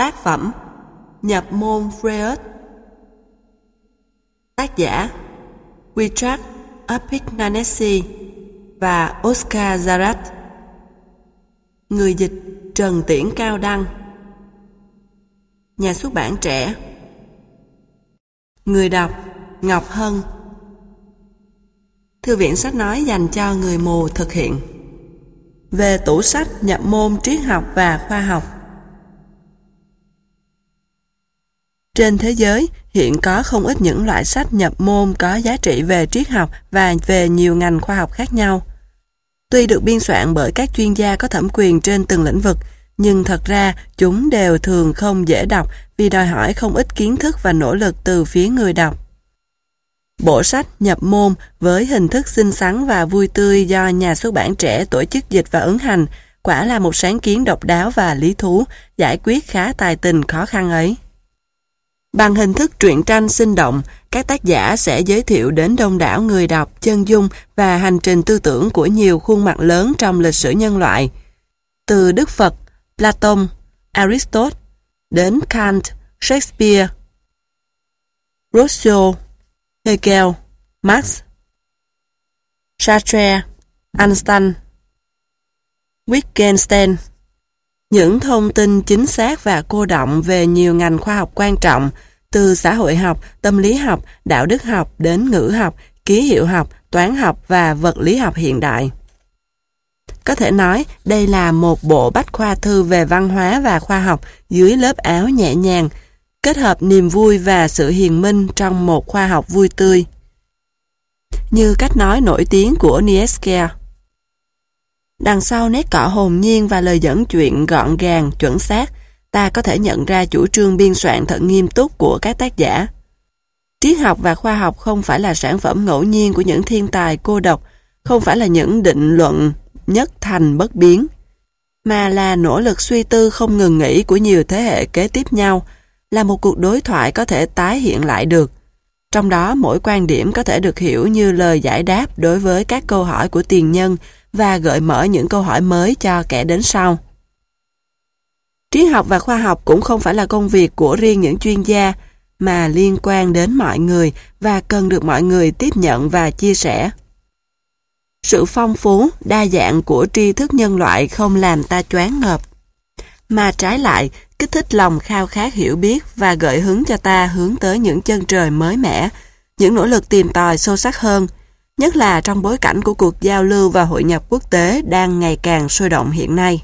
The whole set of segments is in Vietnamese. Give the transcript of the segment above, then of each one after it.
Tác phẩm Nhập môn Freud. Tác giả Richard Apignanesi và Oscar Zarat. Người dịch Trần Tiễn Cao Đăng. Nhà xuất bản Trẻ. Người đọc Ngọc Hân. Thư viện sách nói dành cho người mù thực hiện. Về tủ sách nhập môn triết học và khoa học. Trên thế giới, hiện có không ít những loại sách nhập môn có giá trị về triết học và về nhiều ngành khoa học khác nhau. Tuy được biên soạn bởi các chuyên gia có thẩm quyền trên từng lĩnh vực, nhưng thật ra chúng đều thường không dễ đọc vì đòi hỏi không ít kiến thức và nỗ lực từ phía người đọc. Bộ sách nhập môn với hình thức xinh xắn và vui tươi do nhà xuất bản Trẻ tổ chức dịch và ấn hành quả là một sáng kiến độc đáo và lý thú, giải quyết khá tài tình khó khăn ấy. Bằng hình thức truyện tranh sinh động, các tác giả sẽ giới thiệu đến đông đảo người đọc chân dung và hành trình tư tưởng của nhiều khuôn mặt lớn trong lịch sử nhân loại. Từ Đức Phật, Platon, Aristotle, đến Kant, Shakespeare, Rousseau, Hegel, Marx, Sartre, Einstein, Wittgenstein. Những thông tin chính xác và cô đọng về nhiều ngành khoa học quan trọng, từ xã hội học, tâm lý học, đạo đức học đến ngữ học, ký hiệu học, toán học và vật lý học hiện đại. Có thể nói đây là một bộ bách khoa thư về văn hóa và khoa học dưới lớp áo nhẹ nhàng, kết hợp niềm vui và sự hiền minh trong một khoa học vui tươi. Như cách nói nổi tiếng của Nietzsche. Đằng sau nét cọ hồn nhiên và lời dẫn chuyện gọn gàng, chuẩn xác, ta có thể nhận ra chủ trương biên soạn thật nghiêm túc của các tác giả. Triết học và khoa học không phải là sản phẩm ngẫu nhiên của những thiên tài cô độc, không phải là những định luận nhất thành bất biến, mà là nỗ lực suy tư không ngừng nghỉ của nhiều thế hệ kế tiếp nhau, là một cuộc đối thoại có thể tái hiện lại được. Trong đó mỗi quan điểm có thể được hiểu như lời giải đáp đối với các câu hỏi của tiền nhân và gợi mở những câu hỏi mới cho kẻ đến sau. Triết học và khoa học cũng không phải là công việc của riêng những chuyên gia, mà liên quan đến mọi người và cần được mọi người tiếp nhận và chia sẻ. Sự phong phú, đa dạng của tri thức nhân loại không làm ta choáng ngợp, mà trái lại kích thích lòng khao khát hiểu biết và gợi hứng cho ta hướng tới những chân trời mới mẻ, những nỗ lực tìm tòi sâu sắc hơn, nhất là trong bối cảnh của cuộc giao lưu và hội nhập quốc tế đang ngày càng sôi động hiện nay.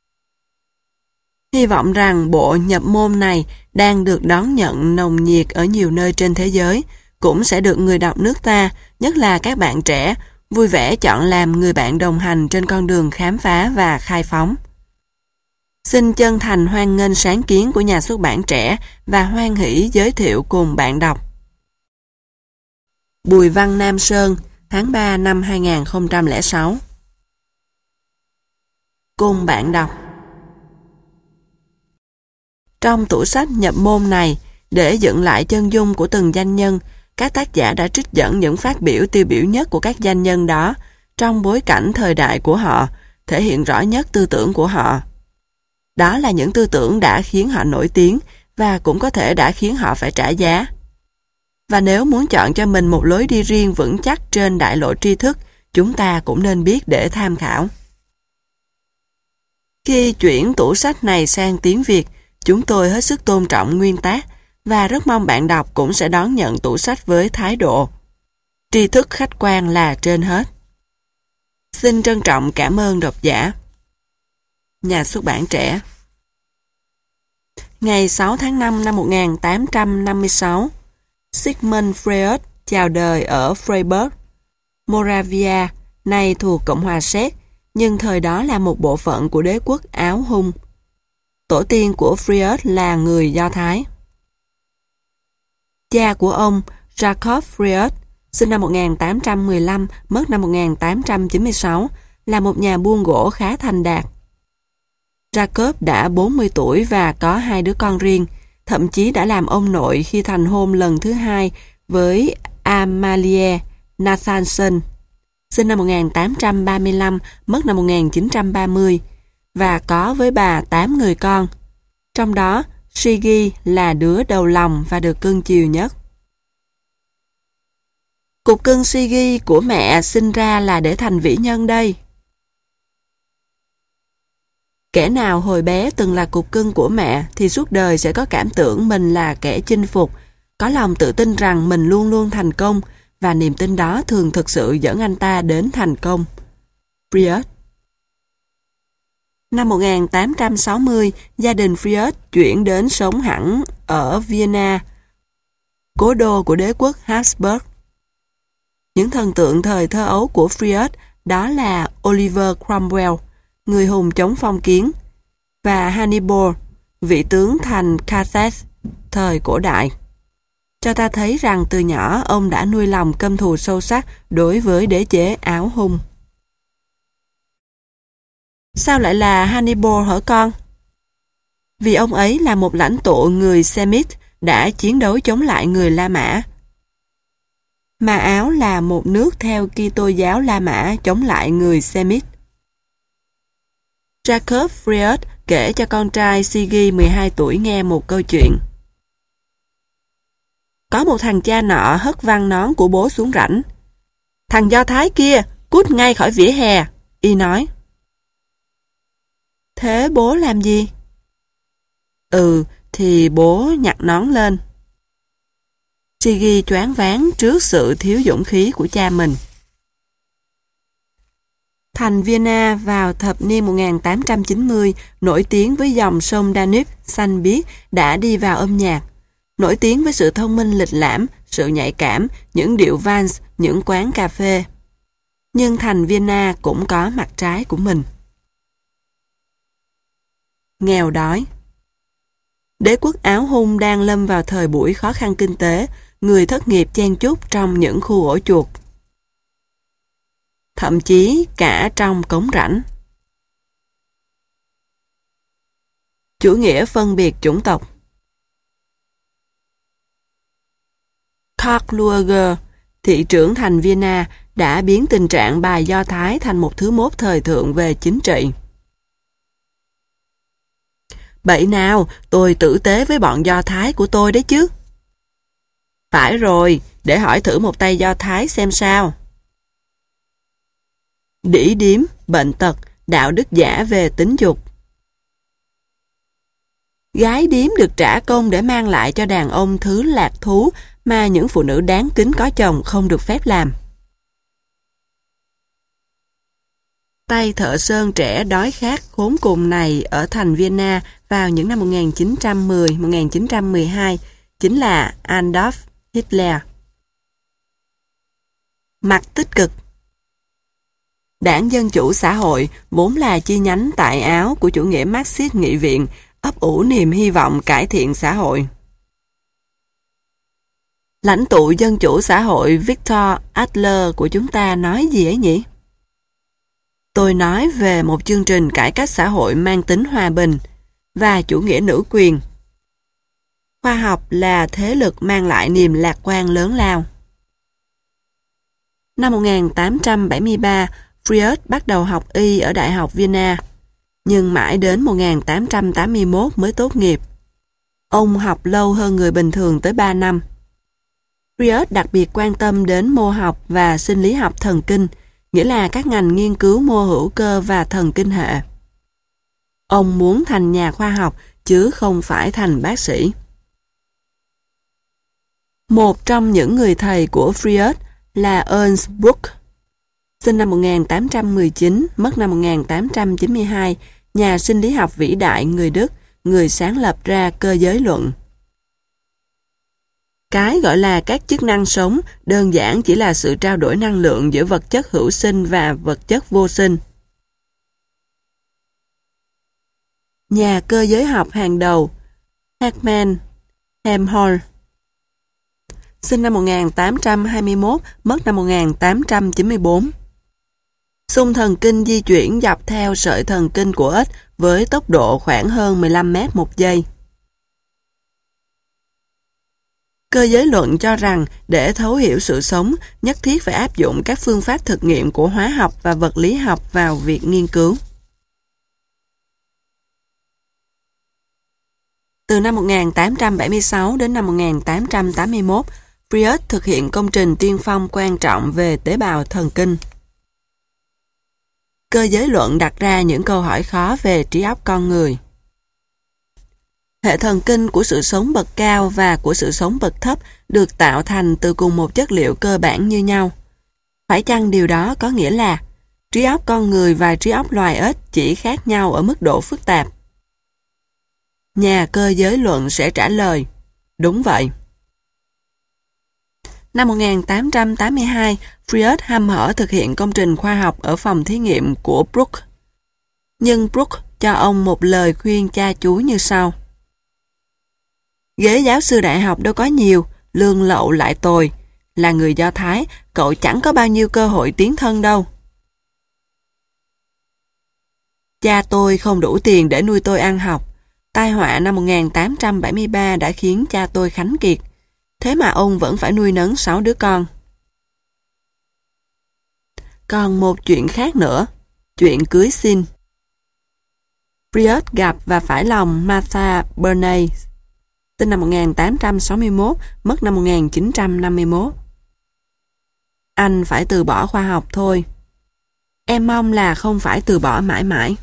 Hy vọng rằng bộ nhập môn này đang được đón nhận nồng nhiệt ở nhiều nơi trên thế giới, cũng sẽ được người đọc nước ta, nhất là các bạn trẻ, vui vẻ chọn làm người bạn đồng hành trên con đường khám phá và khai phóng. Xin chân thành hoan nghênh sáng kiến của nhà xuất bản Trẻ và hoan hỷ giới thiệu cùng bạn đọc. Bùi Văn Nam Sơn, tháng 3 năm 2006. Cùng bạn đọc. Trong tủ sách nhập môn này, để dựng lại chân dung của từng danh nhân, các tác giả đã trích dẫn những phát biểu tiêu biểu nhất của các danh nhân đó trong bối cảnh thời đại của họ, thể hiện rõ nhất tư tưởng của họ. Đó là những tư tưởng đã khiến họ nổi tiếng và cũng có thể đã khiến họ phải trả giá. Và nếu muốn chọn cho mình một lối đi riêng vững chắc trên đại lộ tri thức, chúng ta cũng nên biết để tham khảo. Khi chuyển tủ sách này sang tiếng Việt, chúng tôi hết sức tôn trọng nguyên tác và rất mong bạn đọc cũng sẽ đón nhận tủ sách với thái độ tri thức khách quan là trên hết. Xin trân trọng cảm ơn độc giả. Nhà xuất bản Trẻ. Ngày 6 tháng 5 năm 1856, Sigmund Freud chào đời ở Freiburg, Moravia, nay thuộc Cộng hòa Séc, nhưng thời đó là một bộ phận của đế quốc Áo Hung. Tổ tiên của Freud là người Do Thái. Cha của ông, Jacob Freud, sinh năm 1815, mất năm 1896, là một nhà buôn gỗ khá thành đạt. Jacob đã 40 tuổi và có 2 đứa con riêng, thậm chí đã làm ông nội khi thành hôn lần thứ 2 với Amalie Nathanson, sinh năm 1835, mất năm 1930, và có với bà 8 người con. Trong đó, Shigi là đứa đầu lòng và được cưng chiều nhất. Cục cưng Shigi của mẹ sinh ra là để thành vĩ nhân đây. Kẻ nào hồi bé từng là cục cưng của mẹ thì suốt đời sẽ có cảm tưởng mình là kẻ chinh phục, có lòng tự tin rằng mình luôn luôn thành công, và niềm tin đó thường thực sự dẫn anh ta đến thành công. Freud. Năm 1860, gia đình Freud chuyển đến sống hẳn ở Vienna, cố đô của đế quốc Habsburg. Những thần tượng thời thơ ấu của Freud đó là Oliver Cromwell, người hùng chống phong kiến, và Hannibal, vị tướng thành Carthage thời cổ đại. Cho ta thấy rằng từ nhỏ ông đã nuôi lòng căm thù sâu sắc đối với đế chế Áo Hung. Sao lại là Hannibal hả con? Vì ông ấy là một lãnh tụ người Semit đã chiến đấu chống lại người La Mã. Mà Áo là một nước theo Kitô giáo La Mã chống lại người Semit. Jacob Freud kể cho con trai Sigi 12 tuổi nghe một câu chuyện. Có một thằng cha nọ hất văng nón của bố xuống rãnh. Thằng Do Thái kia, cút ngay khỏi vỉa hè, y nói. Thế bố làm gì? Thì bố nhặt nón lên. Sigi choáng váng trước sự thiếu dũng khí của cha mình. Thành Vienna vào thập niên 1890 nổi tiếng với dòng sông Danube xanh biếc đã đi vào âm nhạc. Nổi tiếng với sự thông minh lịch lãm, sự nhạy cảm, những điệu vals, những quán cà phê. Nhưng thành Vienna cũng có mặt trái của mình. Nghèo đói. Đế quốc Áo Hung đang lâm vào thời buổi khó khăn kinh tế, người thất nghiệp chen chúc trong những khu ổ chuột. Thậm chí cả trong cống rãnh. Chủ nghĩa phân biệt chủng tộc. Karl Lueger, thị trưởng thành Vienna, đã biến tình trạng bài Do Thái thành một thứ mốt thời thượng về chính trị. Bậy nào, tôi tử tế với bọn Do Thái của tôi đấy chứ. Phải rồi, để hỏi thử một tay Do Thái xem sao. Đĩ điếm, bệnh tật, đạo đức giả về tính dục. Gái điếm được trả công để mang lại cho đàn ông thứ lạc thú mà những phụ nữ đáng kính có chồng không được phép làm. Tay thợ sơn trẻ đói khát khốn cùng này ở thành Vienna vào những năm 1910-1912 chính là Adolf Hitler. Mặt tích cực. Đảng Dân Chủ Xã hội vốn là chi nhánh tại Áo của chủ nghĩa Marxist nghị viện, ấp ủ niềm hy vọng cải thiện xã hội. Lãnh tụ Dân Chủ Xã hội Victor Adler của chúng ta nói gì ấy nhỉ? Tôi nói về một chương trình cải cách xã hội mang tính hòa bình và chủ nghĩa nữ quyền. Khoa học là thế lực mang lại niềm lạc quan lớn lao. Năm 1873, Freud bắt đầu học y ở Đại học Vienna, nhưng mãi đến 1881 mới tốt nghiệp. Ông học lâu hơn người bình thường tới 3 năm. Freud đặc biệt quan tâm đến mô học và sinh lý học thần kinh, nghĩa là các ngành nghiên cứu mô hữu cơ và thần kinh hệ. Ông muốn thành nhà khoa học chứ không phải thành bác sĩ. Một trong những người thầy của Freud là Ernst Bruck, sinh năm 1819, mất năm 1892, nhà sinh lý học vĩ đại người Đức, người sáng lập ra cơ giới luận. Cái gọi là các chức năng sống đơn giản chỉ là sự trao đổi năng lượng giữa vật chất hữu sinh và vật chất vô sinh. Nhà cơ giới học hàng đầu Hermann Helmholtz, sinh năm 1821, mất năm 1894. Xung thần kinh di chuyển dọc theo sợi thần kinh của ếch với tốc độ khoảng hơn 15 mét một giây. Cơ giới luận cho rằng để thấu hiểu sự sống, nhất thiết phải áp dụng các phương pháp thực nghiệm của hóa học và vật lý học vào việc nghiên cứu. Từ năm 1876 đến năm 1881, Freud thực hiện công trình tiên phong quan trọng về tế bào thần kinh. Cơ giới luận đặt ra những câu hỏi khó về trí óc con người. Hệ thần kinh của sự sống bậc cao và của sự sống bậc thấp được tạo thành từ cùng một chất liệu cơ bản như nhau. Phải chăng điều đó có nghĩa là trí óc con người và trí óc loài ếch chỉ khác nhau ở mức độ phức tạp? Nhà cơ giới luận sẽ trả lời, đúng vậy. Năm 1882, Freud hăm hở thực hiện công trình khoa học ở phòng thí nghiệm của Brook. Nhưng Brook cho ông một lời khuyên cha chú như sau. Ghế giáo sư đại học đâu có nhiều, lương lậu lại tồi. Là người Do Thái, cậu chẳng có bao nhiêu cơ hội tiến thân đâu. Cha tôi không đủ tiền để nuôi tôi ăn học. Tai họa năm 1873 đã khiến cha tôi khánh kiệt. Thế mà ông vẫn phải nuôi nấng 6 đứa con. Còn một chuyện khác nữa, chuyện cưới xin. Freud gặp và phải lòng Martha Bernay, sinh năm 1861, mất năm 1951. Anh phải từ bỏ khoa học thôi. Em mong là không phải từ bỏ mãi mãi.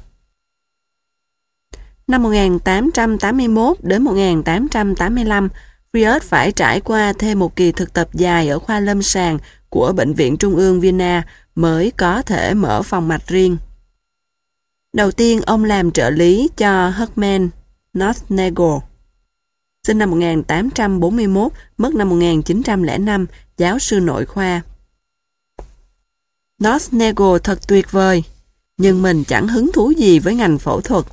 Năm 1881 đến 1885, Freud phải trải qua thêm một kỳ thực tập dài ở khoa lâm sàng của Bệnh viện Trung ương Vienna mới có thể mở phòng mạch riêng. Đầu tiên, ông làm trợ lý cho Hermann Nothnagel, sinh năm 1841, mất năm 1905, giáo sư nội khoa. Nothnagel thật tuyệt vời, nhưng mình chẳng hứng thú gì với ngành phẫu thuật.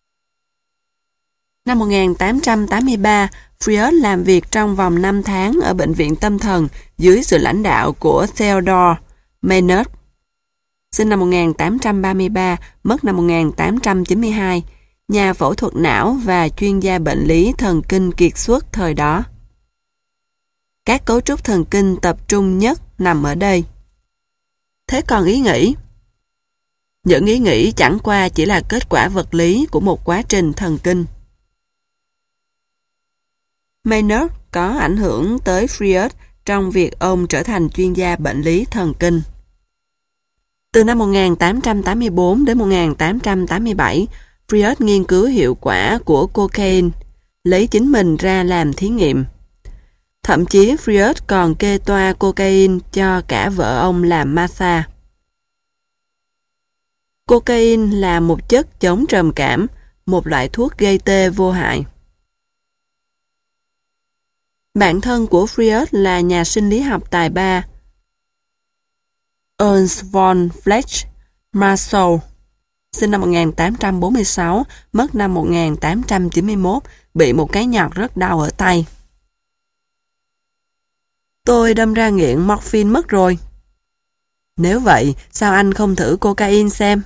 Năm 1883, Freud làm việc trong vòng 5 tháng ở bệnh viện tâm thần dưới sự lãnh đạo của Theodor Maynard, sinh năm 1833, mất năm 1892, nhà phẫu thuật não và chuyên gia bệnh lý thần kinh kiệt xuất thời đó. Các cấu trúc thần kinh tập trung nhất nằm ở đây. Thế còn ý nghĩ? Những ý nghĩ chẳng qua chỉ là kết quả vật lý của một quá trình thần kinh. Maynard có ảnh hưởng tới Freud trong việc ông trở thành chuyên gia bệnh lý thần kinh. Từ năm 1884 đến 1887, Freud nghiên cứu hiệu quả của cocaine, lấy chính mình ra làm thí nghiệm. Thậm chí Freud còn kê toa cocaine cho cả vợ ông là Martha. Cocaine là một chất chống trầm cảm, một loại thuốc gây tê vô hại. Bạn thân của Freud là nhà sinh lý học tài ba Ernst von Fletch Marshall, sinh năm 1846, mất năm 1891, bị một cái nhọt rất đau ở tay. Tôi đâm ra nghiện morphine mất rồi. Nếu vậy, sao anh không thử cocaine xem?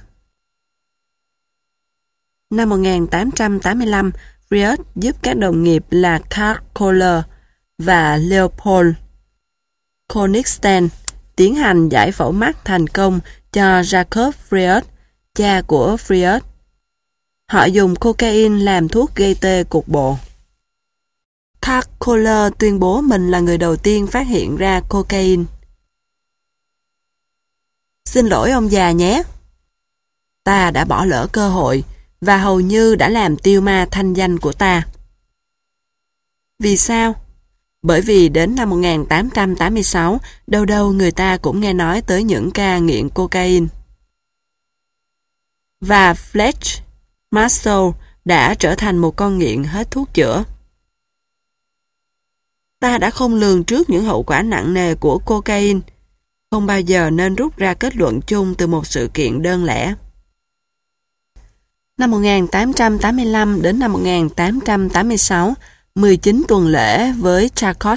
Năm 1885, Freud giúp các đồng nghiệp là Karl Kohler và Leopold Konigstein tiến hành giải phẫu mắt thành công cho Jacob Freud, cha của Freud. Họ dùng cocaine làm thuốc gây tê cục bộ. Karl Kohler tuyên bố mình là người đầu tiên phát hiện ra cocaine. Xin lỗi ông già nhé. Ta đã bỏ lỡ cơ hội và hầu như đã làm tiêu ma thanh danh của ta. Vì sao? Bởi vì đến năm 1886, đâu đâu người ta cũng nghe nói tới những ca nghiện cocaine. Và Fletch Marshall đã trở thành một con nghiện hết thuốc chữa. Ta đã không lường trước những hậu quả nặng nề của cocaine, không bao giờ nên rút ra kết luận chung từ một sự kiện đơn lẻ. Năm 1885 đến năm 1886, 19 tuần lễ với Charcot.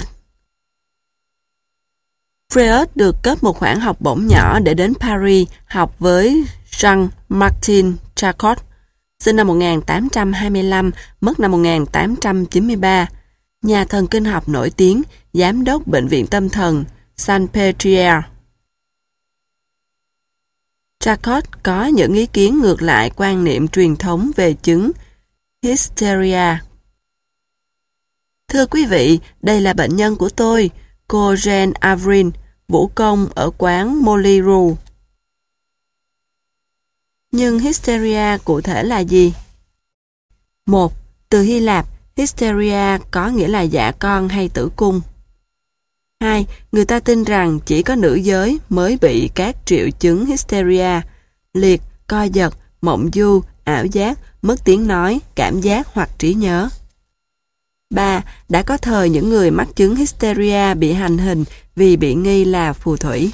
Freud được cấp một khoản học bổng nhỏ để đến Paris học với Jean-Martin Charcot, sinh năm 1825, mất năm 1893, nhà thần kinh học nổi tiếng, giám đốc bệnh viện tâm thần Saint-Pétrière. Charcot có những ý kiến ngược lại quan niệm truyền thống về chứng hysteria. Thưa quý vị, đây là bệnh nhân của tôi, cô Jane Avrin, vũ công ở quán Molly Rue. Nhưng hysteria cụ thể là gì? 1. Từ Hy Lạp, hysteria có nghĩa là dạ con hay tử cung. 2. Người ta tin rằng chỉ có nữ giới mới bị các triệu chứng hysteria, liệt, co giật, mộng du, ảo giác, mất tiếng nói, cảm giác hoặc trí nhớ. 3. Đã có thời những người mắc chứng hysteria bị hành hình vì bị nghi là phù thủy.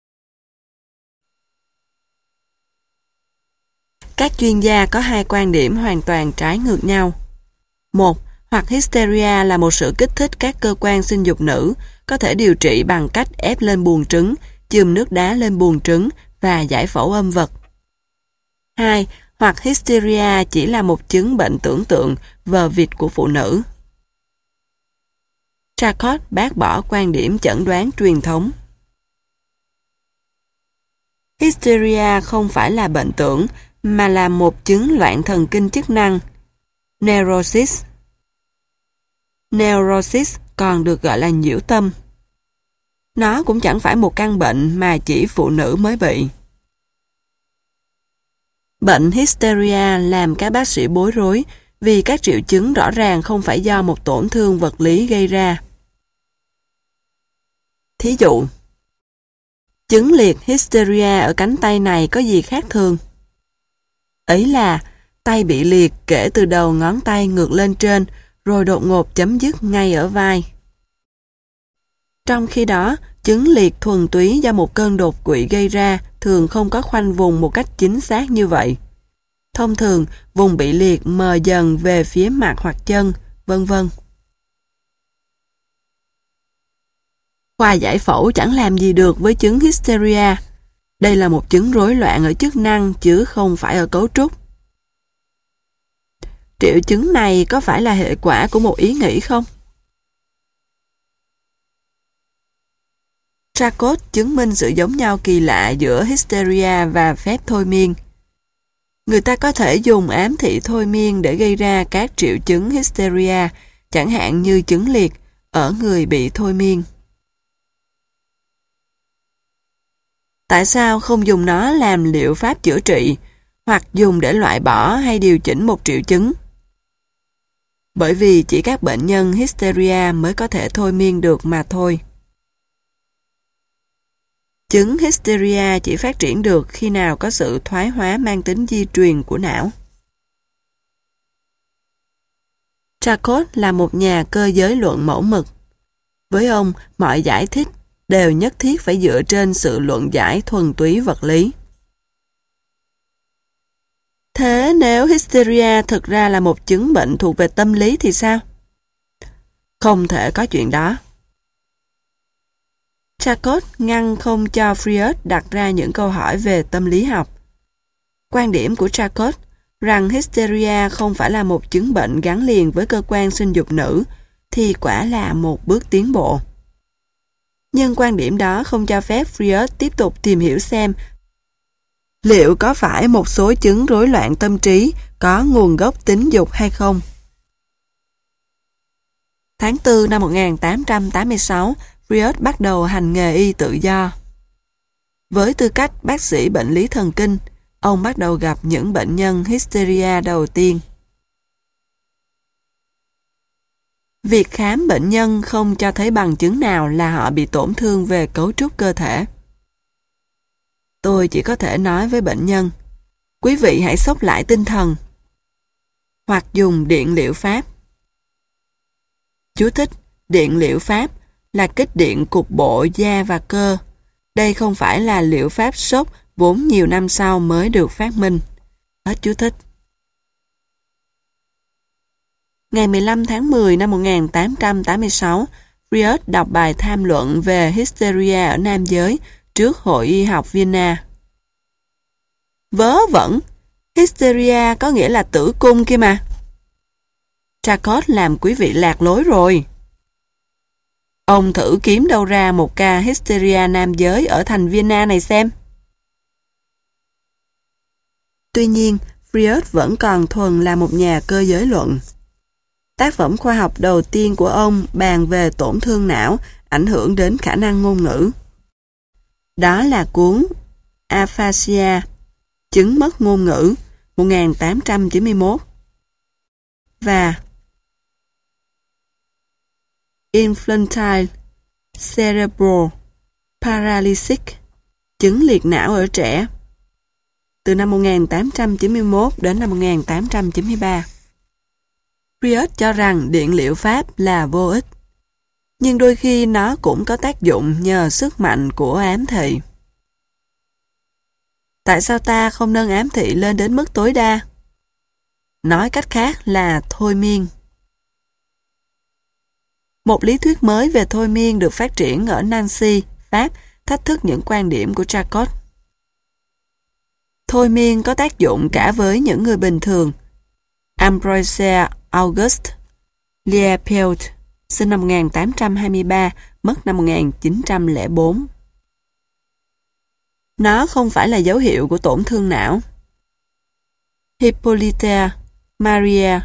Các chuyên gia có hai quan điểm hoàn toàn trái ngược nhau. 1. Hoặc hysteria là một sự kích thích các cơ quan sinh dục nữ, có thể điều trị bằng cách ép lên buồng trứng, chườm nước đá lên buồng trứng và giải phẫu âm vật. 2. Hoặc hysteria chỉ là một chứng bệnh tưởng tượng, vờ vịt của phụ nữ. Charcot bác bỏ quan điểm chẩn đoán truyền thống. Hysteria không phải là bệnh tưởng, mà là một chứng loạn thần kinh chức năng, neurosis. Neurosis còn được gọi là nhiễu tâm. Nó cũng chẳng phải một căn bệnh mà chỉ phụ nữ mới bị. Bệnh hysteria làm các bác sĩ bối rối vì các triệu chứng rõ ràng không phải do một tổn thương vật lý gây ra. Thí dụ, chứng liệt hysteria ở cánh tay này có gì khác thường? Ấy là tay bị liệt kể từ đầu ngón tay ngược lên trên, rồi đột ngột chấm dứt ngay ở vai. Trong khi đó, chứng liệt thuần túy do một cơn đột quỵ gây ra thường không có khoanh vùng một cách chính xác như vậy. Thông thường, vùng bị liệt mờ dần về phía mặt hoặc chân, vân vân. Khoa giải phẫu chẳng làm gì được với chứng hysteria. Đây là một chứng rối loạn ở chức năng chứ không phải ở cấu trúc. Triệu chứng này có phải là hệ quả của một ý nghĩ không? Charcot chứng minh sự giống nhau kỳ lạ giữa hysteria và phép thôi miên. Người ta có thể dùng ám thị thôi miên để gây ra các triệu chứng hysteria, chẳng hạn như chứng liệt, ở người bị thôi miên. Tại sao không dùng nó làm liệu pháp chữa trị, hoặc dùng để loại bỏ hay điều chỉnh một triệu chứng? Bởi vì chỉ các bệnh nhân hysteria mới có thể thôi miên được mà thôi. Chứng hysteria chỉ phát triển được khi nào có sự thoái hóa mang tính di truyền của não. Charcot là một nhà cơ giới luận mẫu mực. Với ông, mọi giải thích đều nhất thiết phải dựa trên sự luận giải thuần túy vật lý. Thế nếu hysteria thực ra là một chứng bệnh thuộc về tâm lý thì sao? Không thể có chuyện đó. Charcot ngăn không cho Freud đặt ra những câu hỏi về tâm lý học. Quan điểm của Charcot rằng hysteria không phải là một chứng bệnh gắn liền với cơ quan sinh dục nữ thì quả là một bước tiến bộ. Nhưng quan điểm đó không cho phép Freud tiếp tục tìm hiểu xem liệu có phải một số chứng rối loạn tâm trí có nguồn gốc tính dục hay không. Tháng 4 năm 1886, Freud bắt đầu hành nghề y tự do. Với tư cách bác sĩ bệnh lý thần kinh, ông bắt đầu gặp những bệnh nhân hysteria đầu tiên. Việc khám bệnh nhân không cho thấy bằng chứng nào là họ bị tổn thương về cấu trúc cơ thể. Tôi chỉ có thể nói với bệnh nhân, quý vị hãy xốc lại tinh thần, hoặc dùng điện liệu pháp. Chú thích: điện liệu pháp là kích điện cục bộ da và cơ. Đây không phải là liệu pháp sốc vốn nhiều năm sau mới được phát minh. Hết chú thích. Ngày 15 tháng 10 năm 1886, Freud đọc bài tham luận về hysteria ở nam giới trước Hội Y học Vienna. Vớ vẩn, hysteria có nghĩa là tử cung kia mà. Charcot làm quý vị lạc lối rồi. Ông thử kiếm đâu ra một ca hysteria nam giới ở thành Vienna này xem. Tuy nhiên, Freud vẫn còn thuần là một nhà cơ giới luận. Tác phẩm khoa học đầu tiên của ông bàn về tổn thương não ảnh hưởng đến khả năng ngôn ngữ. Đó là cuốn Aphasia, chứng mất ngôn ngữ, 1891 và Infantile Cerebral Paralysis, chứng liệt não ở trẻ, từ năm 1891 đến năm 1893. Freud cho rằng điện liệu pháp là vô ích, nhưng đôi khi nó cũng có tác dụng nhờ sức mạnh của ám thị. Tại sao ta không nâng ám thị lên đến mức tối đa? Nói cách khác là thôi miên. Một lý thuyết mới về thôi miên được phát triển ở Nancy, Pháp, thách thức những quan điểm của Charcot. Thôi miên có tác dụng cả với những người bình thường. Ambroise Auguste Liepelt, sinh năm 1823, mất năm 1904. Nó không phải là dấu hiệu của tổn thương não. Hippolyte Maria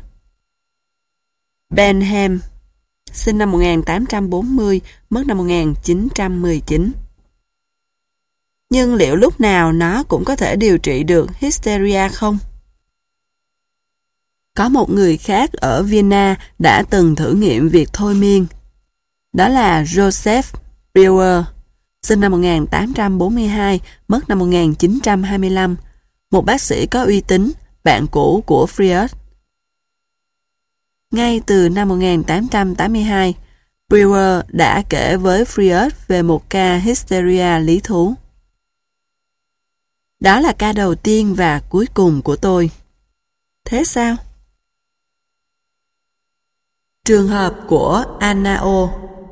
Benham, sinh năm 1840, mất năm 1919. Nhưng liệu lúc nào nó cũng có thể điều trị được hysteria không? Có một người khác ở Vienna đã từng thử nghiệm việc thôi miên. Đó là Joseph Breuer, sinh năm 1842, mất năm 1925, một bác sĩ có uy tín, bạn cũ của Freud. Ngay từ năm 1882, Breuer đã kể với Freud về một ca hysteria lý thú. Đó là ca đầu tiên và cuối cùng của tôi. Thế sao? Trường hợp của Anna O.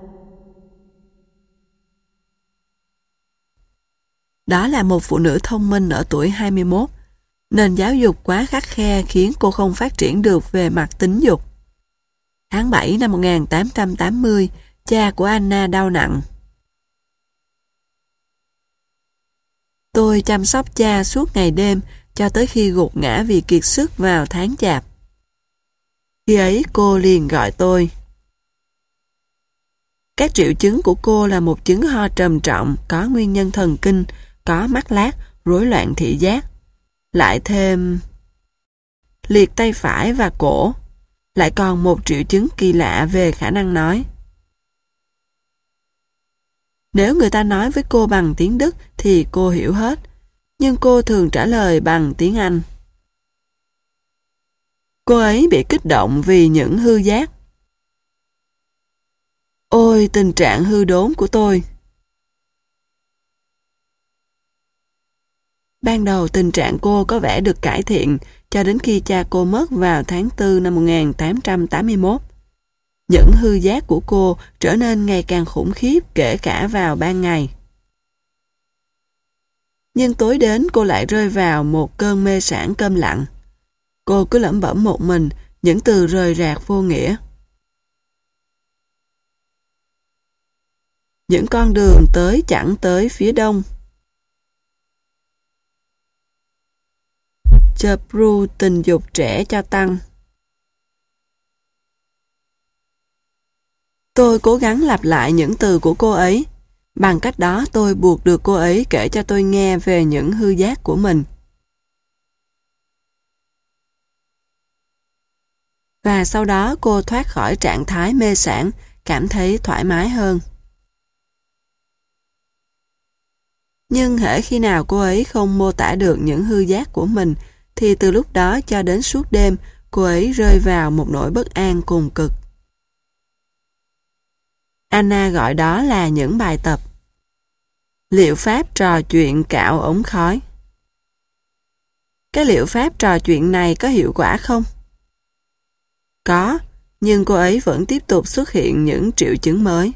Đó là một phụ nữ thông minh ở tuổi 21. Nền giáo dục quá khắt khe khiến cô không phát triển được về mặt tính dục. Tháng 7 năm 1880, cha của Anna đau nặng. Tôi chăm sóc cha suốt ngày đêm cho tới khi gục ngã vì kiệt sức vào tháng Chạp. Khi ấy cô liền gọi tôi. Các triệu chứng của cô là một chứng ho trầm trọng, có nguyên nhân thần kinh, có mắt lác, rối loạn thị giác. Lại thêm liệt tay phải và cổ. Lại còn một triệu chứng kỳ lạ về khả năng nói. Nếu người ta nói với cô bằng tiếng Đức thì cô hiểu hết, nhưng cô thường trả lời bằng tiếng Anh. Cô ấy bị kích động vì những hư giác. Ôi, tình trạng hư đốn của tôi! Ban đầu tình trạng cô có vẻ được cải thiện cho đến khi cha cô mất vào tháng 4 năm 1881. Những hư giác của cô trở nên ngày càng khủng khiếp kể cả vào ban ngày. Nhưng tối đến cô lại rơi vào một cơn mê sảng câm lặng. Cô cứ lẩm bẩm một mình, những từ rời rạc vô nghĩa. Những con đường tới chẳng tới phía đông. Chợpru tình dục trẻ cho tăng. Tôi cố gắng lặp lại những từ của cô ấy. Bằng cách đó tôi buộc được cô ấy kể cho tôi nghe về những hư giác của mình. Và sau đó cô thoát khỏi trạng thái mê sảng, cảm thấy thoải mái hơn. Nhưng hễ khi nào cô ấy không mô tả được những hư giác của mình, thì từ lúc đó cho đến suốt đêm, cô ấy rơi vào một nỗi bất an cùng cực. Anna gọi đó là những bài tập. Liệu pháp trò chuyện cạo ống khói. Cái liệu pháp trò chuyện này có hiệu quả không? Có, nhưng cô ấy vẫn tiếp tục xuất hiện những triệu chứng mới.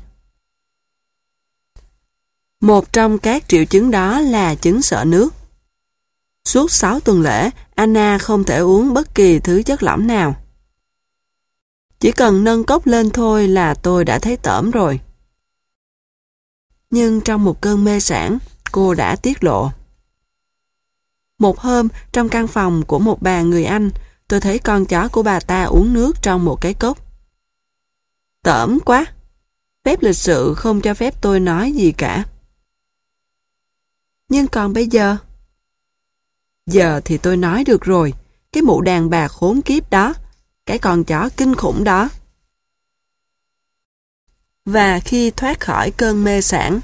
Một trong các triệu chứng đó là chứng sợ nước. Suốt 6 tuần lễ, Anna không thể uống bất kỳ thứ chất lỏng nào. Chỉ cần nâng cốc lên thôi là tôi đã thấy tởm rồi. Nhưng trong một cơn mê sảng, cô đã tiết lộ. Một hôm, trong căn phòng của một bà người Anh, tôi thấy con chó của bà ta uống nước trong một cái cốc. Tởm quá. Phép lịch sự không cho phép tôi nói gì cả. Nhưng còn bây giờ? Giờ thì tôi nói được rồi. Cái mụ đàn bà khốn kiếp đó. Cái con chó kinh khủng đó. Và khi thoát khỏi cơn mê sảng,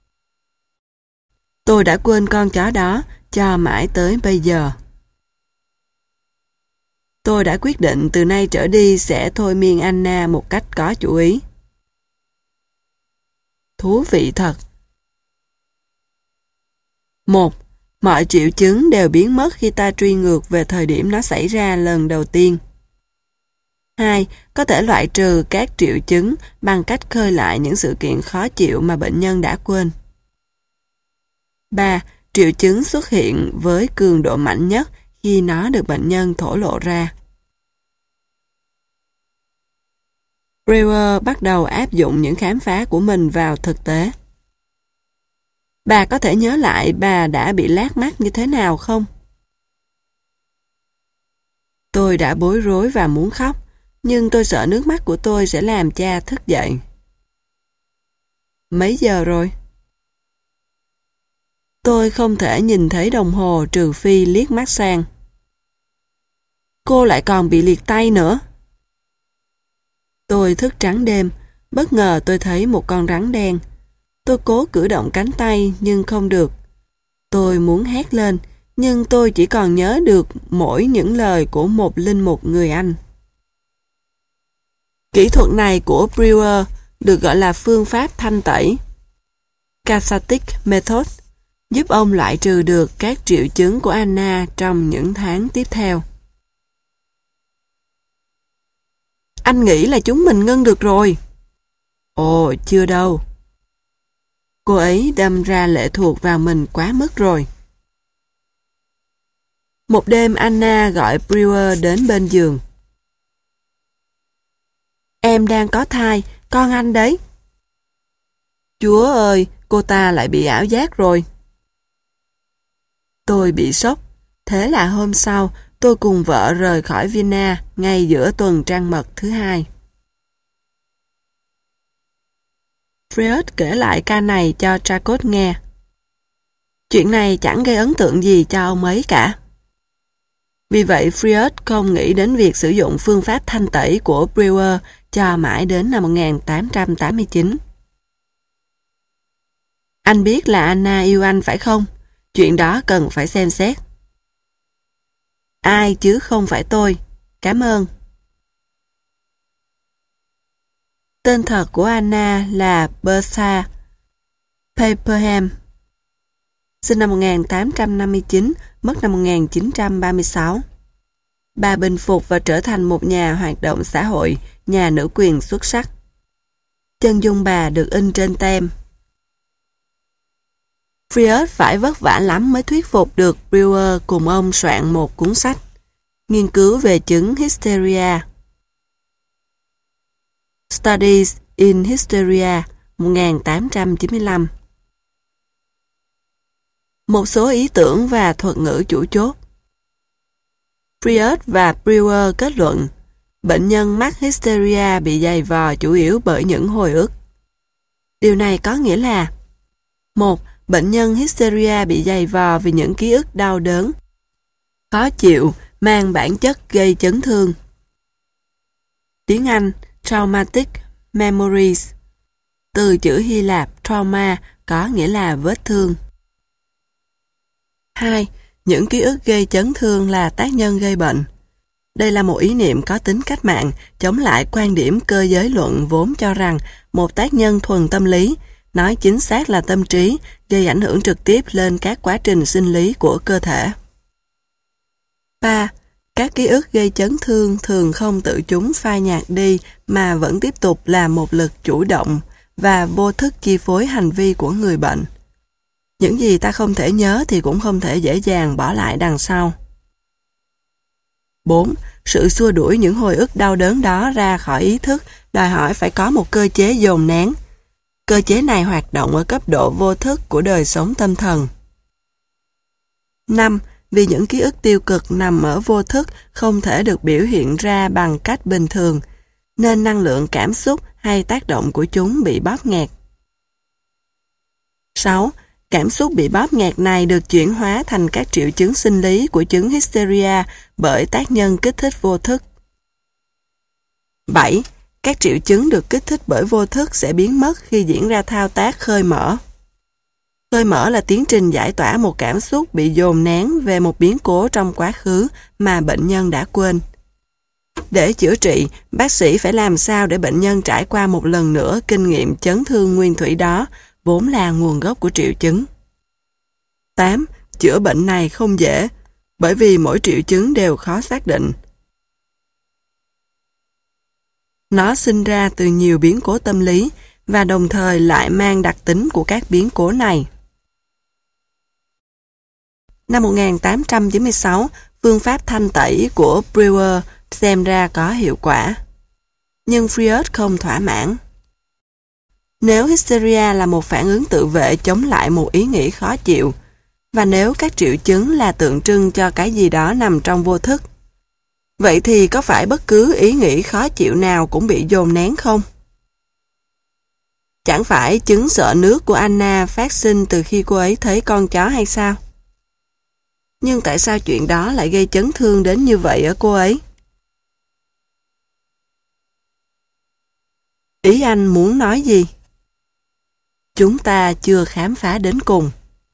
tôi đã quên con chó đó cho mãi tới bây giờ. Tôi đã quyết định từ nay trở đi sẽ thôi miên Anna một cách có chủ ý. Thú vị thật. 1. Mọi triệu chứng đều biến mất khi ta truy ngược về thời điểm nó xảy ra lần đầu tiên. 2. Có thể loại trừ các triệu chứng bằng cách khơi lại những sự kiện khó chịu mà bệnh nhân đã quên. 3. Triệu chứng xuất hiện với cường độ mạnh nhất khi nó được bệnh nhân thổ lộ ra. Brewer bắt đầu áp dụng những khám phá của mình vào thực tế. Bà có thể nhớ lại bà đã bị lác mắt như thế nào không? Tôi đã bối rối và muốn khóc, nhưng tôi sợ nước mắt của tôi sẽ làm cha thức dậy. Mấy giờ rồi? Tôi không thể nhìn thấy đồng hồ trừ phi liếc mắt sang. Cô lại còn bị liệt tay nữa. Tôi thức trắng đêm, bất ngờ tôi thấy một con rắn đen. Tôi cố cử động cánh tay nhưng không được. Tôi muốn hét lên, nhưng tôi chỉ còn nhớ được mỗi những lời của một linh mục người Anh. Kỹ thuật này của Brewer được gọi là phương pháp thanh tẩy, cathartic method, giúp ông loại trừ được các triệu chứng của Anna trong những tháng tiếp theo. Anh nghĩ là chúng mình ngưng được rồi. Ồ, chưa đâu. Cô ấy đâm ra lệ thuộc vào mình quá mức rồi. Một đêm Anna gọi Brewer đến bên giường. Em đang có thai, con anh đấy. Chúa ơi, cô ta lại bị ảo giác rồi. Tôi bị sốc. Thế là hôm sau, tôi cùng vợ rời khỏi Vienna ngay giữa tuần trăng mật thứ hai. Freud kể lại ca này cho Charcot nghe. Chuyện này chẳng gây ấn tượng gì cho ông ấy cả. Vì vậy Freud không nghĩ đến việc sử dụng phương pháp thanh tẩy của Brewer cho mãi đến năm 1889. Anh biết là Anna yêu anh phải không? Chuyện đó cần phải xem xét. Ai chứ không phải tôi. Cảm ơn. Tên thật của Anna là Bertha Paperham. Sinh năm 1859, mất năm 1936. Bà bình phục và trở thành một nhà hoạt động xã hội, nhà nữ quyền xuất sắc. Chân dung bà được in trên tem. Freud phải vất vả lắm mới thuyết phục được Brewer cùng ông soạn một cuốn sách, nghiên cứu về chứng hysteria. Studies in Hysteria, 1895. Một số ý tưởng và thuật ngữ chủ chốt. Freud và Brewer kết luận, bệnh nhân mắc hysteria bị dày vò chủ yếu bởi những hồi ức. Điều này có nghĩa là: 1. Bệnh nhân hysteria bị dày vò vì những ký ức đau đớn, khó chịu, mang bản chất gây chấn thương. Tiếng Anh, traumatic memories. Từ chữ Hy Lạp trauma có nghĩa là vết thương. 2. Những ký ức gây chấn thương là tác nhân gây bệnh. Đây là một ý niệm có tính cách mạng, chống lại quan điểm cơ giới luận vốn cho rằng một tác nhân thuần tâm lý, nói chính xác là tâm trí, gây ảnh hưởng trực tiếp lên các quá trình sinh lý của cơ thể. 3. Các ký ức gây chấn thương thường không tự chúng phai nhạt đi mà vẫn tiếp tục là một lực chủ động và vô thức chi phối hành vi của người bệnh. Những gì ta không thể nhớ thì cũng không thể dễ dàng bỏ lại đằng sau. 4. Sự xua đuổi những hồi ức đau đớn đó ra khỏi ý thức đòi hỏi phải có một cơ chế dồn nén. Cơ chế này hoạt động ở cấp độ vô thức của đời sống tâm thần. 5. Vì những ký ức tiêu cực nằm ở vô thức không thể được biểu hiện ra bằng cách bình thường, nên năng lượng cảm xúc hay tác động của chúng bị bóp nghẹt. 6. Cảm xúc bị bóp nghẹt này được chuyển hóa thành các triệu chứng sinh lý của chứng hysteria bởi tác nhân kích thích vô thức. 7. Các triệu chứng được kích thích bởi vô thức sẽ biến mất khi diễn ra thao tác khơi mở. Khơi mở là tiến trình giải tỏa một cảm xúc bị dồn nén về một biến cố trong quá khứ mà bệnh nhân đã quên. Để chữa trị, bác sĩ phải làm sao để bệnh nhân trải qua một lần nữa kinh nghiệm chấn thương nguyên thủy đó, vốn là nguồn gốc của triệu chứng. 8. Chữa bệnh này không dễ, bởi vì mỗi triệu chứng đều khó xác định. Nó sinh ra từ nhiều biến cố tâm lý và đồng thời lại mang đặc tính của các biến cố này. Năm 1896, phương pháp thanh tẩy của Breuer xem ra có hiệu quả. Nhưng Freud không thỏa mãn. Nếu hysteria là một phản ứng tự vệ chống lại một ý nghĩ khó chịu, và nếu các triệu chứng là tượng trưng cho cái gì đó nằm trong vô thức, vậy thì có phải bất cứ ý nghĩ khó chịu nào cũng bị dồn nén không? Chẳng phải chứng sợ nước của Anna phát sinh từ khi cô ấy thấy con chó hay sao? Nhưng tại sao chuyện đó lại gây chấn thương đến như vậy ở cô ấy? Ý anh muốn nói gì? Chúng ta chưa khám phá đến cùng.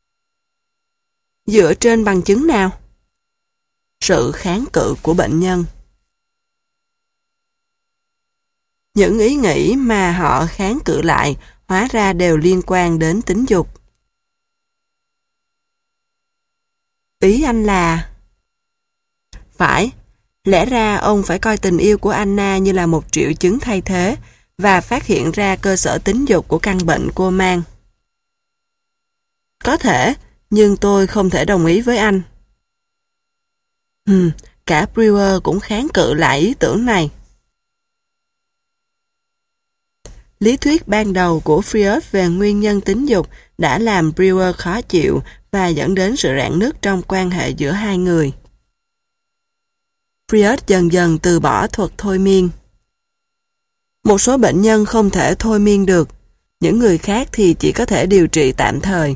Dựa trên bằng chứng nào? Sự kháng cự của bệnh nhân. Những ý nghĩ mà họ kháng cự lại hóa ra đều liên quan đến tính dục. Ý anh là... Phải, lẽ ra ông phải coi tình yêu của Anna như là một triệu chứng thay thế và phát hiện ra cơ sở tính dục của căn bệnh cô mang. Có thể, nhưng tôi không thể đồng ý với anh. Cả Breuer cũng kháng cự lại ý tưởng này. Lý thuyết ban đầu của Freud về nguyên nhân tính dục đã làm Breuer khó chịu và dẫn đến sự rạn nứt trong quan hệ giữa hai người. Freud dần dần từ bỏ thuật thôi miên. Một số bệnh nhân không thể thôi miên được, những người khác thì chỉ có thể điều trị tạm thời.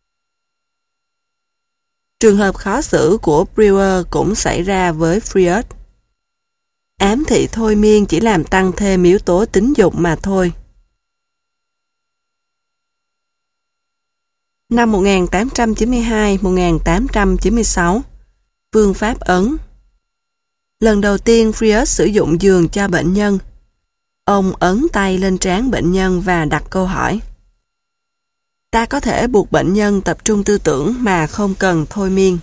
Trường hợp khó xử của Breuer cũng xảy ra với Freud. Ám thị thôi miên chỉ làm tăng thêm yếu tố tính dục mà thôi. Năm 1892-1896, phương pháp ấn. Lần đầu tiên Freud sử dụng giường cho bệnh nhân. Ông ấn tay lên trán bệnh nhân và đặt câu hỏi. Ta có thể buộc bệnh nhân tập trung tư tưởng mà không cần thôi miên.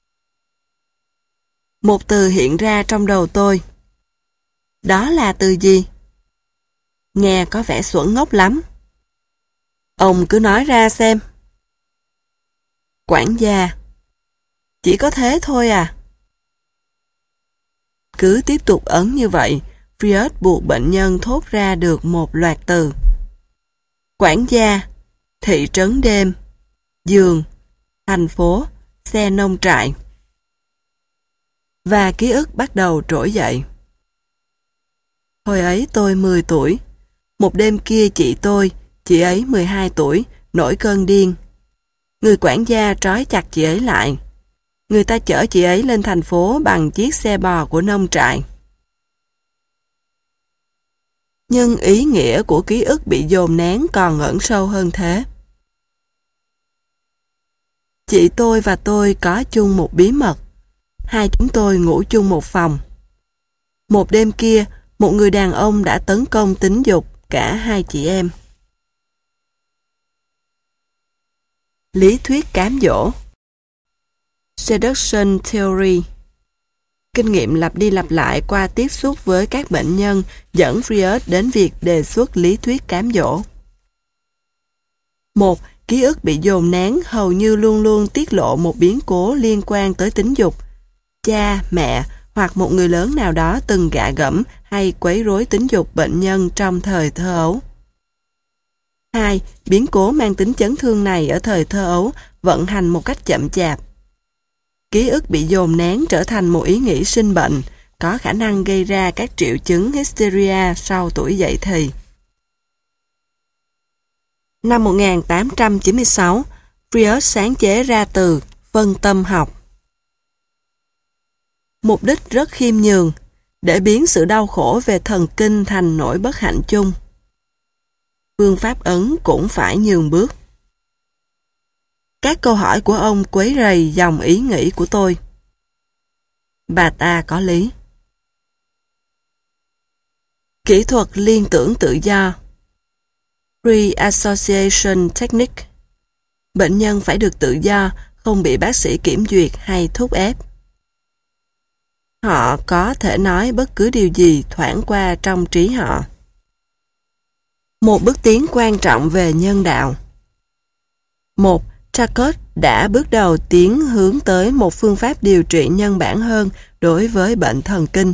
Một từ hiện ra trong đầu tôi. Đó là từ gì? Nghe có vẻ xuẩn ngốc lắm. Ông cứ nói ra xem. Quản gia. Chỉ có thế thôi à? Cứ tiếp tục ấn như vậy, Freud buộc bệnh nhân thốt ra được một loạt từ. Quản gia, thị trấn đêm, giường, thành phố, xe nông trại. Và ký ức bắt đầu trỗi dậy. Hồi ấy tôi 10 tuổi. Một đêm kia chị ấy 12 tuổi, nổi cơn điên. Người quản gia trói chặt chị ấy lại. Người ta chở chị ấy lên thành phố bằng chiếc xe bò của nông trại. Nhưng ý nghĩa của ký ức bị dồn nén còn ẩn sâu hơn thế. Chị tôi và tôi có chung một bí mật. Hai chúng tôi ngủ chung một phòng. Một đêm kia, một người đàn ông đã tấn công tính dục cả hai chị em. Lý thuyết cám dỗ. Seduction Theory. Kinh nghiệm lặp đi lặp lại qua tiếp xúc với các bệnh nhân dẫn Freud đến việc đề xuất lý thuyết cám dỗ. 1. Ký ức bị dồn nén hầu như luôn luôn tiết lộ một biến cố liên quan tới tính dục. Cha, mẹ hoặc một người lớn nào đó từng gạ gẫm hay quấy rối tính dục bệnh nhân trong thời thơ ấu. 2. Biến cố mang tính chấn thương này ở thời thơ ấu vận hành một cách chậm chạp. Ký ức bị dồn nén trở thành một ý nghĩ sinh bệnh, có khả năng gây ra các triệu chứng hysteria sau tuổi dậy thì. Năm 1896, Freud sáng chế ra từ phân tâm học. Mục đích rất khiêm nhường, để biến sự đau khổ về thần kinh thành nỗi bất hạnh chung. Phương pháp ấn cũng phải nhường bước. Các câu hỏi của ông quấy rầy dòng ý nghĩ của tôi. Bà ta có lý. Kỹ thuật liên tưởng tự do. Free Association Technique. Bệnh nhân phải được tự do, không bị bác sĩ kiểm duyệt hay thúc ép. Họ có thể nói bất cứ điều gì thoảng qua trong trí họ. Một bước tiến quan trọng về nhân đạo. 1. Charcot đã bước đầu tiến hướng tới một phương pháp điều trị nhân bản hơn đối với bệnh thần kinh.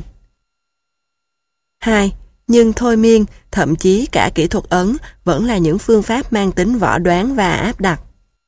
2. Nhưng thôi miên, thậm chí cả kỹ thuật ấn vẫn là những phương pháp mang tính võ đoán và áp đặt.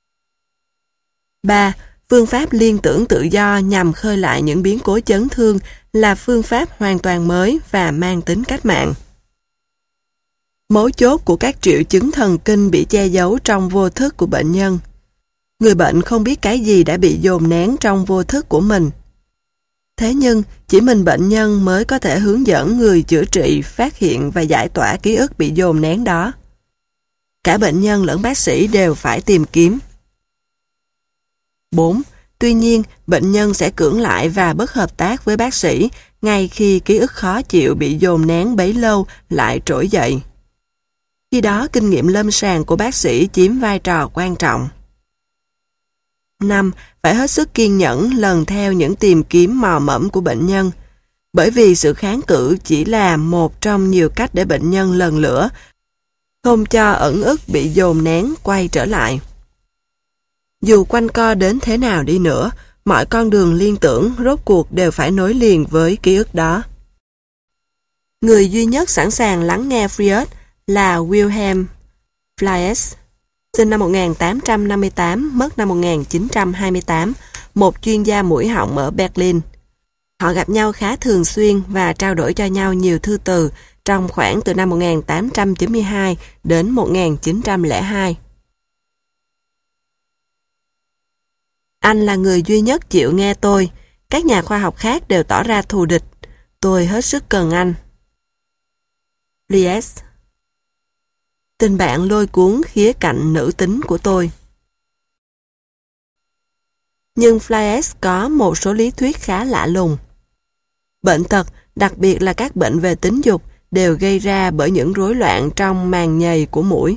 3. Phương pháp liên tưởng tự do nhằm khơi lại những biến cố chấn thương là phương pháp hoàn toàn mới và mang tính cách mạng. Mấu chốt của các triệu chứng thần kinh bị che giấu trong vô thức của bệnh nhân. Người bệnh không biết cái gì đã bị dồn nén trong vô thức của mình. Thế nhưng, chỉ mình bệnh nhân mới có thể hướng dẫn người chữa trị phát hiện và giải tỏa ký ức bị dồn nén đó. Cả bệnh nhân lẫn bác sĩ đều phải tìm kiếm. 4. Tuy nhiên, bệnh nhân sẽ cưỡng lại và bất hợp tác với bác sĩ ngay khi ký ức khó chịu bị dồn nén bấy lâu lại trỗi dậy. Khi đó, kinh nghiệm lâm sàng của bác sĩ chiếm vai trò quan trọng. 5. Phải hết sức kiên nhẫn lần theo những tìm kiếm mò mẫm của bệnh nhân, bởi vì sự kháng cự chỉ là một trong nhiều cách để bệnh nhân lần lữa, không cho ẩn ức bị dồn nén quay trở lại. Dù quanh co đến thế nào đi nữa, mọi con đường liên tưởng rốt cuộc đều phải nối liền với ký ức đó. Người duy nhất sẵn sàng lắng nghe Freud là Wilhelm Fliess, sinh năm 1858, mất năm 1928, một chuyên gia mũi họng ở Berlin. Họ gặp nhau khá thường xuyên và trao đổi cho nhau nhiều thư từ trong khoảng từ năm 1892 đến 1902. Anh là người duy nhất chịu nghe tôi, các nhà khoa học khác đều tỏ ra thù địch. Tôi hết sức cần anh. Fliess. Tình bạn lôi cuốn khía cạnh nữ tính của tôi. Nhưng Fliess có một số lý thuyết khá lạ lùng. Bệnh tật, đặc biệt là các bệnh về tính dục, đều gây ra bởi những rối loạn trong màng nhầy của mũi.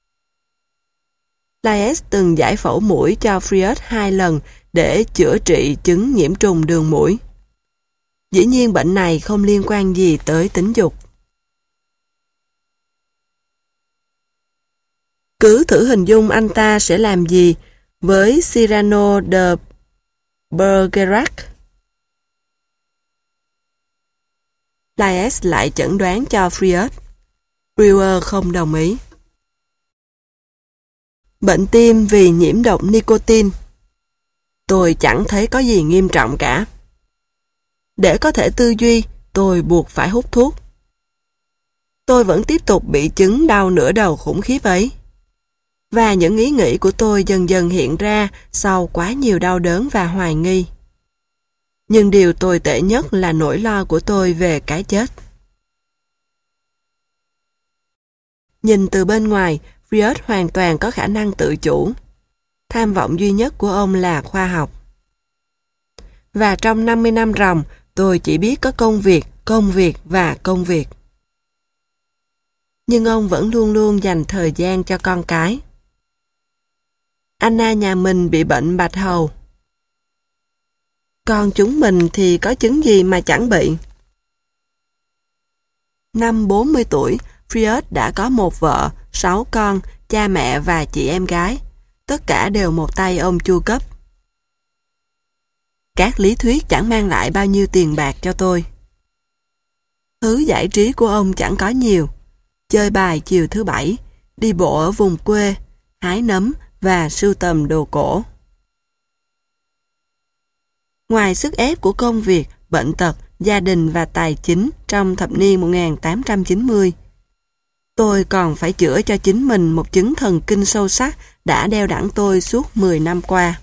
Fliess từng giải phẫu mũi cho Freud 2 lần để chữa trị chứng nhiễm trùng đường mũi. Dĩ nhiên bệnh này không liên quan gì tới tính dục. Cứ thử hình dung anh ta sẽ làm gì với Cyrano de Bergerac. Fliess lại chẩn đoán cho Freud. Brewer không đồng ý. Bệnh tim vì nhiễm độc nicotine. Tôi chẳng thấy có gì nghiêm trọng cả. Để có thể tư duy, tôi buộc phải hút thuốc. Tôi vẫn tiếp tục bị chứng đau nửa đầu khủng khiếp ấy. Và những ý nghĩ của tôi dần dần hiện ra sau quá nhiều đau đớn và hoài nghi. Nhưng điều tồi tệ nhất là nỗi lo của tôi về cái chết. Nhìn từ bên ngoài, Freud hoàn toàn có khả năng tự chủ. Tham vọng duy nhất của ông là khoa học. Và trong 50 năm ròng, tôi chỉ biết có công việc và công việc. Nhưng ông vẫn luôn luôn dành thời gian cho con cái. Anna nhà mình bị bệnh bạch hầu. Còn chúng mình thì có chứng gì mà chẳng bị. Năm 40 tuổi, Freud đã có một vợ, 6 con, cha mẹ và chị em gái. Tất cả đều một tay ông chu cấp. Các lý thuyết chẳng mang lại bao nhiêu tiền bạc cho tôi. Thứ giải trí của ông chẳng có nhiều. Chơi bài chiều thứ Bảy, đi bộ ở vùng quê, hái nấm và sưu tầm đồ cổ. Ngoài sức ép của công việc, bệnh tật, gia đình và tài chính trong thập niên 1890, Tôi còn phải chữa cho chính mình một chứng thần kinh sâu sắc đã đeo đẳng tôi suốt 10 năm qua.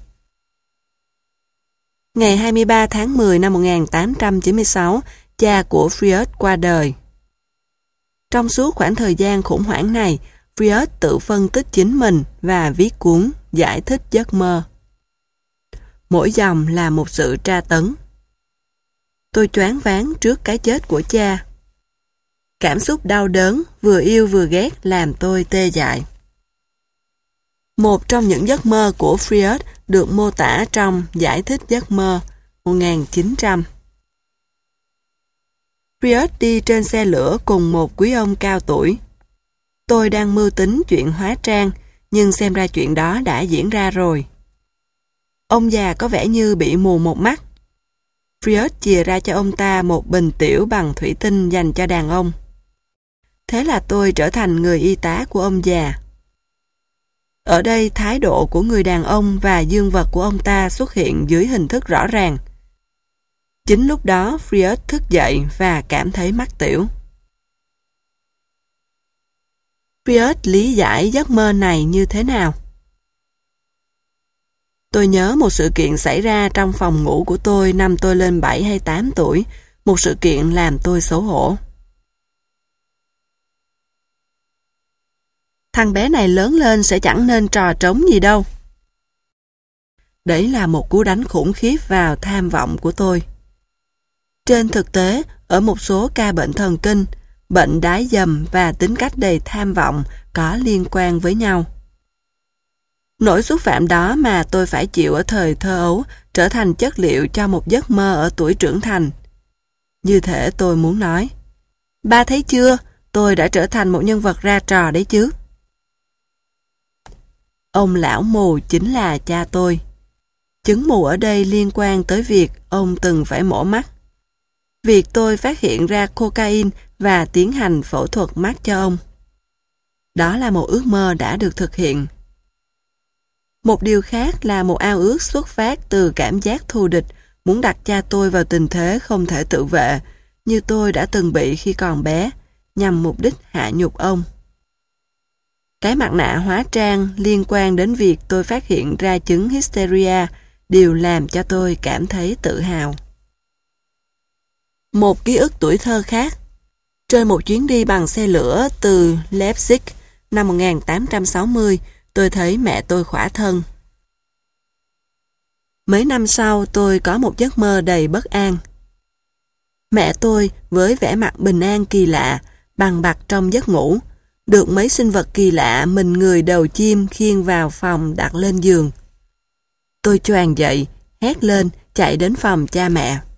Ngày 23 tháng 10 năm 1896, cha của Freud qua đời. Trong suốt khoảng thời gian khủng hoảng này, Freud tự phân tích chính mình và viết cuốn Giải thích giấc mơ. Mỗi dòng là một sự tra tấn. Tôi choáng váng trước cái chết của cha. Cảm xúc đau đớn, vừa yêu vừa ghét làm tôi tê dại. Một trong những giấc mơ của Freud được mô tả trong Giải thích giấc mơ 1900. Freud đi trên xe lửa cùng một quý ông cao tuổi. Tôi đang mưu tính chuyện hóa trang, nhưng xem ra chuyện đó đã diễn ra rồi. Ông già có vẻ như bị mù một mắt. Freud chìa ra cho ông ta một bình tiểu bằng thủy tinh dành cho đàn ông. Thế là tôi trở thành người y tá của ông già. Ở đây thái độ của người đàn ông và dương vật của ông ta xuất hiện dưới hình thức rõ ràng. Chính lúc đó Freud thức dậy và cảm thấy mắc tiểu. Freud lý giải giấc mơ này như thế nào? Tôi nhớ một sự kiện xảy ra trong phòng ngủ của tôi năm tôi lên 7 hay 8 tuổi, một sự kiện làm tôi xấu hổ. Thằng bé này lớn lên sẽ chẳng nên trò trống gì đâu. Đấy là một cú đánh khủng khiếp vào tham vọng của tôi. Trên thực tế, ở một số ca bệnh thần kinh, bệnh đái dầm và tính cách đầy tham vọng có liên quan với nhau. Nỗi xúc phạm đó mà tôi phải chịu ở thời thơ ấu trở thành chất liệu cho một giấc mơ ở tuổi trưởng thành. Như thể tôi muốn nói, ba thấy chưa, tôi đã trở thành một nhân vật ra trò đấy chứ. Ông lão mù chính là cha tôi. Chứng mù ở đây liên quan tới việc ông từng phải mổ mắt. Việc tôi phát hiện ra cocaine và tiến hành phẫu thuật mắt cho ông. Đó là một ước mơ đã được thực hiện. Một điều khác là một ao ước xuất phát từ cảm giác thù địch, muốn đặt cha tôi vào tình thế không thể tự vệ, như tôi đã từng bị khi còn bé, nhằm mục đích hạ nhục ông. Cái mặt nạ hóa trang liên quan đến việc tôi phát hiện ra chứng hysteria đều làm cho tôi cảm thấy tự hào. Một ký ức tuổi thơ khác. Trên một chuyến đi bằng xe lửa từ Leipzig năm 1860, tôi thấy mẹ tôi khỏa thân. Mấy năm sau, tôi có một giấc mơ đầy bất an. Mẹ tôi, với vẻ mặt bình an kỳ lạ, bằng bặt trong giấc ngủ, được mấy sinh vật kỳ lạ mình người đầu chim khiêng vào phòng đặt lên giường. Tôi choàng dậy, hét lên, chạy đến phòng cha mẹ.